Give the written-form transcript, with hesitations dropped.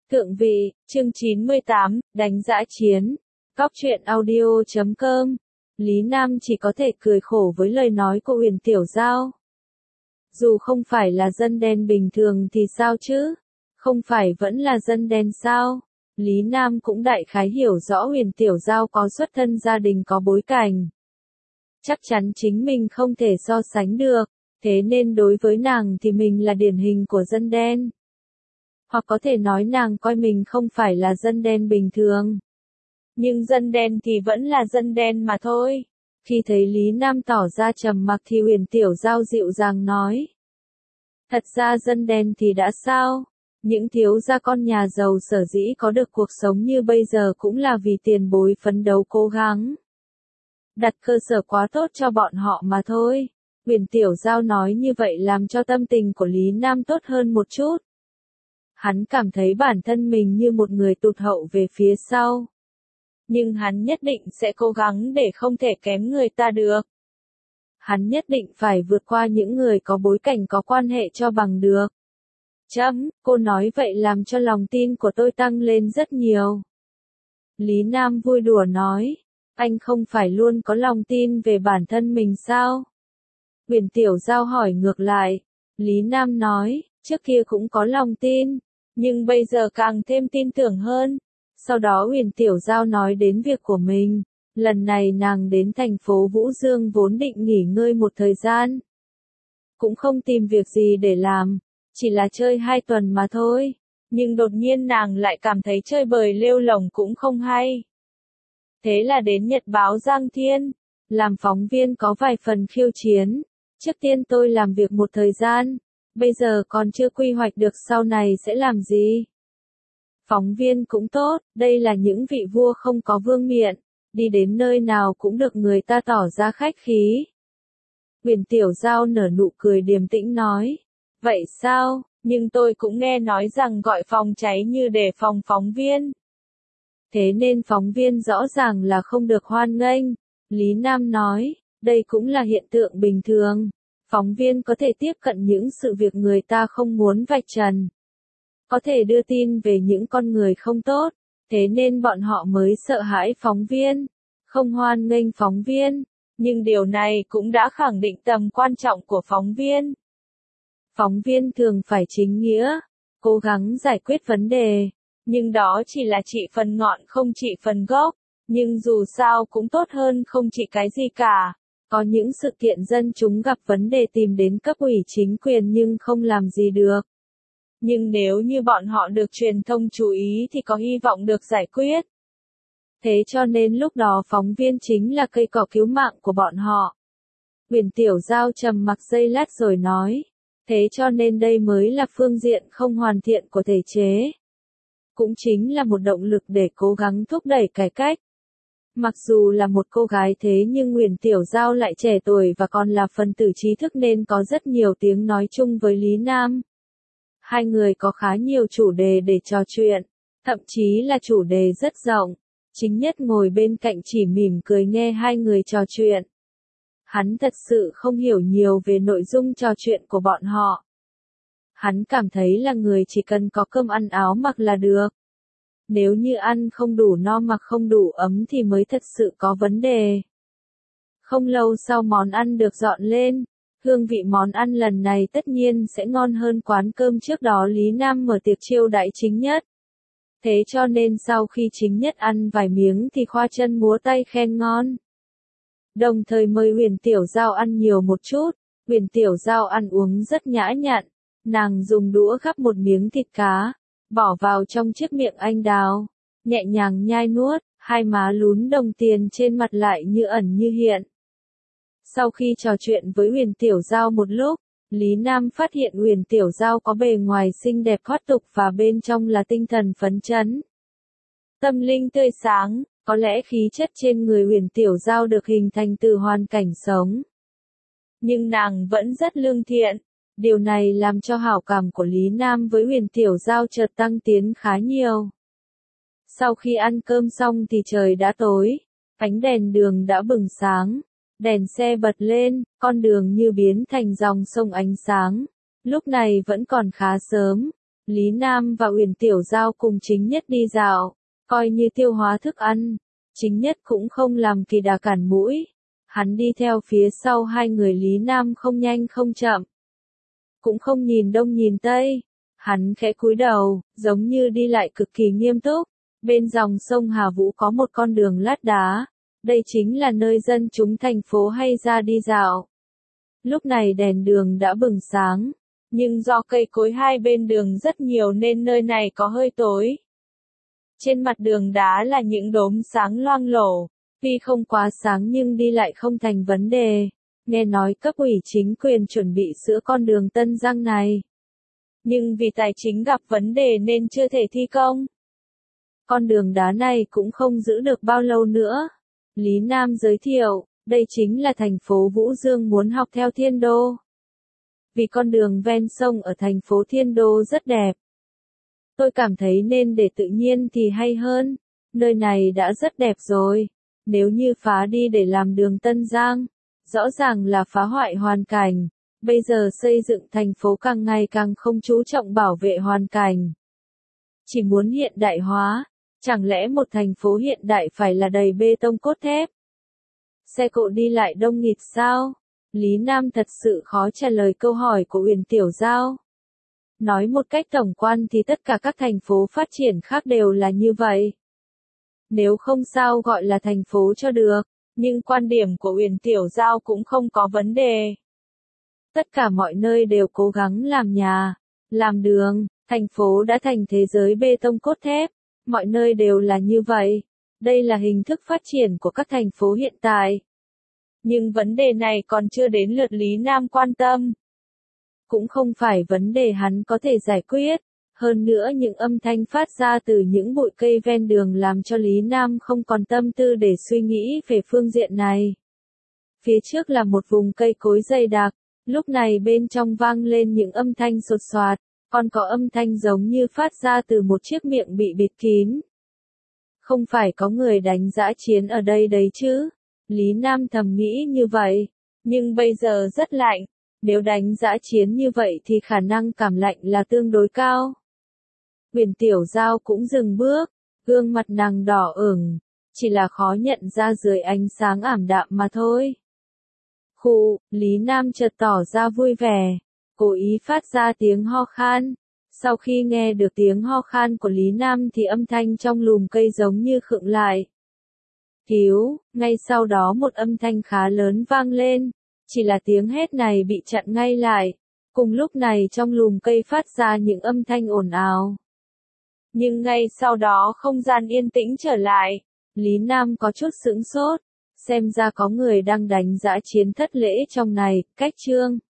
Thượng vị, chương 98, đánh dã chiến. Cóc truyện audio.com. Lý Nam chỉ có thể cười khổ với lời nói của Huyền Tiểu Giao. Dù không phải là dân đen bình thường thì sao chứ? Không phải vẫn là dân đen sao? Lý Nam cũng đại khái hiểu rõ Huyền Tiểu Giao có xuất thân gia đình có bối cảnh. Chắc chắn chính mình không thể so sánh được, thế nên đối với nàng thì mình là điển hình của dân đen. Hoặc có thể nói nàng coi mình không phải là dân đen bình thường. Nhưng dân đen thì vẫn là dân đen mà thôi. Khi thấy Lý Nam tỏ ra trầm mặc thì Huyền Tiểu Giao dịu dàng nói. Thật ra dân đen thì đã sao? Những thiếu gia con nhà giàu sở dĩ có được cuộc sống như bây giờ cũng là vì tiền bối phấn đấu cố gắng. Đặt cơ sở quá tốt cho bọn họ mà thôi. Huyền Tiểu Giao nói như vậy làm cho tâm tình của Lý Nam tốt hơn một chút. Hắn cảm thấy bản thân mình như một người tụt hậu về phía sau. Nhưng hắn nhất định sẽ cố gắng để không thể kém người ta được. Hắn nhất định phải vượt qua những người có bối cảnh có quan hệ cho bằng được. Cô nói vậy làm cho lòng tin của tôi tăng lên rất nhiều. Lý Nam vui đùa nói, anh không phải luôn có lòng tin về bản thân mình sao? Huyền Tiểu Giao hỏi ngược lại. Lý Nam nói, trước kia cũng có lòng tin, nhưng bây giờ càng thêm tin tưởng hơn. Sau đó Huyền Tiểu Giao nói đến việc của mình. Lần này nàng đến thành phố Vũ Dương vốn định nghỉ ngơi một thời gian. Cũng không tìm việc gì để làm, chỉ là chơi 2 tuần mà thôi. Nhưng đột nhiên nàng lại cảm thấy chơi bời lêu lổng cũng không hay. Thế là đến Nhật báo Giang Thiên, làm phóng viên có vài phần khiêu chiến. Trước tiên tôi làm việc một thời gian, bây giờ còn chưa quy hoạch được sau này sẽ làm gì. Phóng viên cũng tốt, đây là những vị vua không có vương miện, đi đến nơi nào cũng được người ta tỏ ra khách khí. Huyền Tiểu Giao nở nụ cười điềm tĩnh nói, vậy sao, nhưng tôi cũng nghe nói rằng gọi phòng cháy như để phòng phóng viên. Thế nên phóng viên rõ ràng là không được hoan nghênh. Lý Nam nói, đây cũng là hiện tượng bình thường. Phóng viên có thể tiếp cận những sự việc người ta không muốn vạch trần. Có thể đưa tin về những con người không tốt, thế nên bọn họ mới sợ hãi phóng viên, không hoan nghênh phóng viên. Nhưng điều này cũng đã khẳng định tầm quan trọng của phóng viên. Phóng viên thường phải chính nghĩa, cố gắng giải quyết vấn đề. Nhưng đó chỉ là trị phần ngọn không trị phần gốc. Nhưng dù sao cũng tốt hơn không trị cái gì cả. Có những sự kiện dân chúng gặp vấn đề tìm đến cấp ủy chính quyền nhưng không làm gì được. Nhưng nếu như bọn họ được truyền thông chú ý thì có hy vọng được giải quyết. Thế cho nên lúc đó phóng viên chính là cây cỏ cứu mạng của bọn họ. Huyền Tiểu Giao trầm mặc giây lát rồi nói. Thế cho nên đây mới là phương diện không hoàn thiện của thể chế. Cũng chính là một động lực để cố gắng thúc đẩy cải cách. Mặc dù là một cô gái thế nhưng Huyền Tiểu Giao lại trẻ tuổi và còn là phần tử trí thức nên có rất nhiều tiếng nói chung với Lý Nam. Hai người có khá nhiều chủ đề để trò chuyện, thậm chí là chủ đề rất rộng. Chính Nhất ngồi bên cạnh chỉ mỉm cười nghe hai người trò chuyện. Hắn thật sự không hiểu nhiều về nội dung trò chuyện của bọn họ. Hắn cảm thấy là người chỉ cần có cơm ăn áo mặc là được. Nếu như ăn không đủ no mặc không đủ ấm thì mới thật sự có vấn đề. Không lâu sau món ăn được dọn lên. Hương vị món ăn lần này tất nhiên sẽ ngon hơn quán cơm trước đó Lý Nam mở tiệc chiêu đãi Chính Nhất. Thế cho nên sau khi Chính Nhất ăn vài miếng thì khoa chân múa tay khen ngon. Đồng thời mời Huyền Tiểu Giao ăn nhiều một chút. Huyền Tiểu Giao ăn uống rất nhã nhặn. Nàng dùng đũa gắp một miếng thịt cá, bỏ vào trong chiếc miệng anh đào, nhẹ nhàng nhai nuốt, hai má lún đồng tiền trên mặt lại như ẩn như hiện. Sau khi trò chuyện với Huyền Tiểu Giao một lúc, Lý Nam phát hiện Huyền Tiểu Giao có bề ngoài xinh đẹp thoát tục và bên trong là tinh thần phấn chấn. Tâm linh tươi sáng, có lẽ khí chất trên người Huyền Tiểu Giao được hình thành từ hoàn cảnh sống. Nhưng nàng vẫn rất lương thiện. Điều này làm cho hảo cảm của Lý Nam với Huyền Tiểu Giao chợt tăng tiến khá nhiều. Sau khi ăn cơm xong thì trời đã tối, ánh đèn đường đã bừng sáng, đèn xe bật lên, con đường như biến thành dòng sông ánh sáng. Lúc này vẫn còn khá sớm, Lý Nam và Uyển Tiểu Giao cùng Chính Nhất đi dạo, coi như tiêu hóa thức ăn. Chính Nhất cũng không làm kỳ đà cản mũi. Hắn đi theo phía sau hai người Lý Nam không nhanh không chậm. Cũng không nhìn đông nhìn tây. Hắn khẽ cúi đầu, giống như đi lại cực kỳ nghiêm túc. Bên dòng sông Hà Vũ có một con đường lát đá. Đây chính là nơi dân chúng thành phố hay ra đi dạo. Lúc này đèn đường đã bừng sáng. Nhưng do cây cối hai bên đường rất nhiều nên nơi này có hơi tối. Trên mặt đường đá là những đốm sáng loang lổ. Tuy không quá sáng nhưng đi lại không thành vấn đề. Nghe nói cấp ủy chính quyền chuẩn bị sửa con đường Tân Giang này. Nhưng vì tài chính gặp vấn đề nên chưa thể thi công. Con đường đá này cũng không giữ được bao lâu nữa. Lý Nam giới thiệu, đây chính là thành phố Vũ Dương muốn học theo Thiên Đô. Vì con đường ven sông ở thành phố Thiên Đô rất đẹp. Tôi cảm thấy nên để tự nhiên thì hay hơn. Nơi này đã rất đẹp rồi. Nếu như phá đi để làm đường Tân Giang, rõ ràng là phá hoại hoàn cảnh. Bây giờ xây dựng thành phố càng ngày càng không chú trọng bảo vệ hoàn cảnh. Chỉ muốn hiện đại hóa. Chẳng lẽ một thành phố hiện đại phải là đầy bê tông cốt thép? Xe cộ đi lại đông nghịt sao? Lý Nam thật sự khó trả lời câu hỏi của Uyển Tiểu Giao. Nói một cách tổng quan thì tất cả các thành phố phát triển khác đều là như vậy. Nếu không sao gọi là thành phố cho được, nhưng quan điểm của Uyển Tiểu Giao cũng không có vấn đề. Tất cả mọi nơi đều cố gắng làm nhà, làm đường, thành phố đã thành thế giới bê tông cốt thép, mọi nơi đều là như vậy. Đây là hình thức phát triển của các thành phố hiện tại. Nhưng vấn đề này còn chưa đến lượt Lý Nam quan tâm. Cũng không phải vấn đề hắn có thể giải quyết. Hơn nữa những âm thanh phát ra từ những bụi cây ven đường làm cho Lý Nam không còn tâm tư để suy nghĩ về phương diện này. Phía trước là một vùng cây cối dày đặc, lúc này bên trong vang lên những âm thanh sột soạt, còn có âm thanh giống như phát ra từ một chiếc miệng bị bịt kín. Không phải có người đánh dã chiến ở đây đấy chứ? Lý Nam thầm nghĩ như vậy, nhưng bây giờ rất lạnh, nếu đánh dã chiến như vậy thì khả năng cảm lạnh là tương đối cao. Uyển Tiểu Giao cũng dừng bước, gương mặt nàng đỏ ửng, chỉ là khó nhận ra dưới ánh sáng ảm đạm mà thôi. Khụ, Lý Nam chợt tỏ ra vui vẻ, cố ý phát ra tiếng ho khan. Sau khi nghe được tiếng ho khan của Lý Nam thì âm thanh trong lùm cây giống như khựng lại. Cứu, ngay sau đó một âm thanh khá lớn vang lên, chỉ là tiếng hét này bị chặn ngay lại. Cùng lúc này trong lùm cây phát ra những âm thanh ồn ào. Nhưng ngay sau đó không gian yên tĩnh trở lại, Lý Nam có chút sững sốt, xem ra có người đang đánh dã chiến thất lễ trong này, cách chương.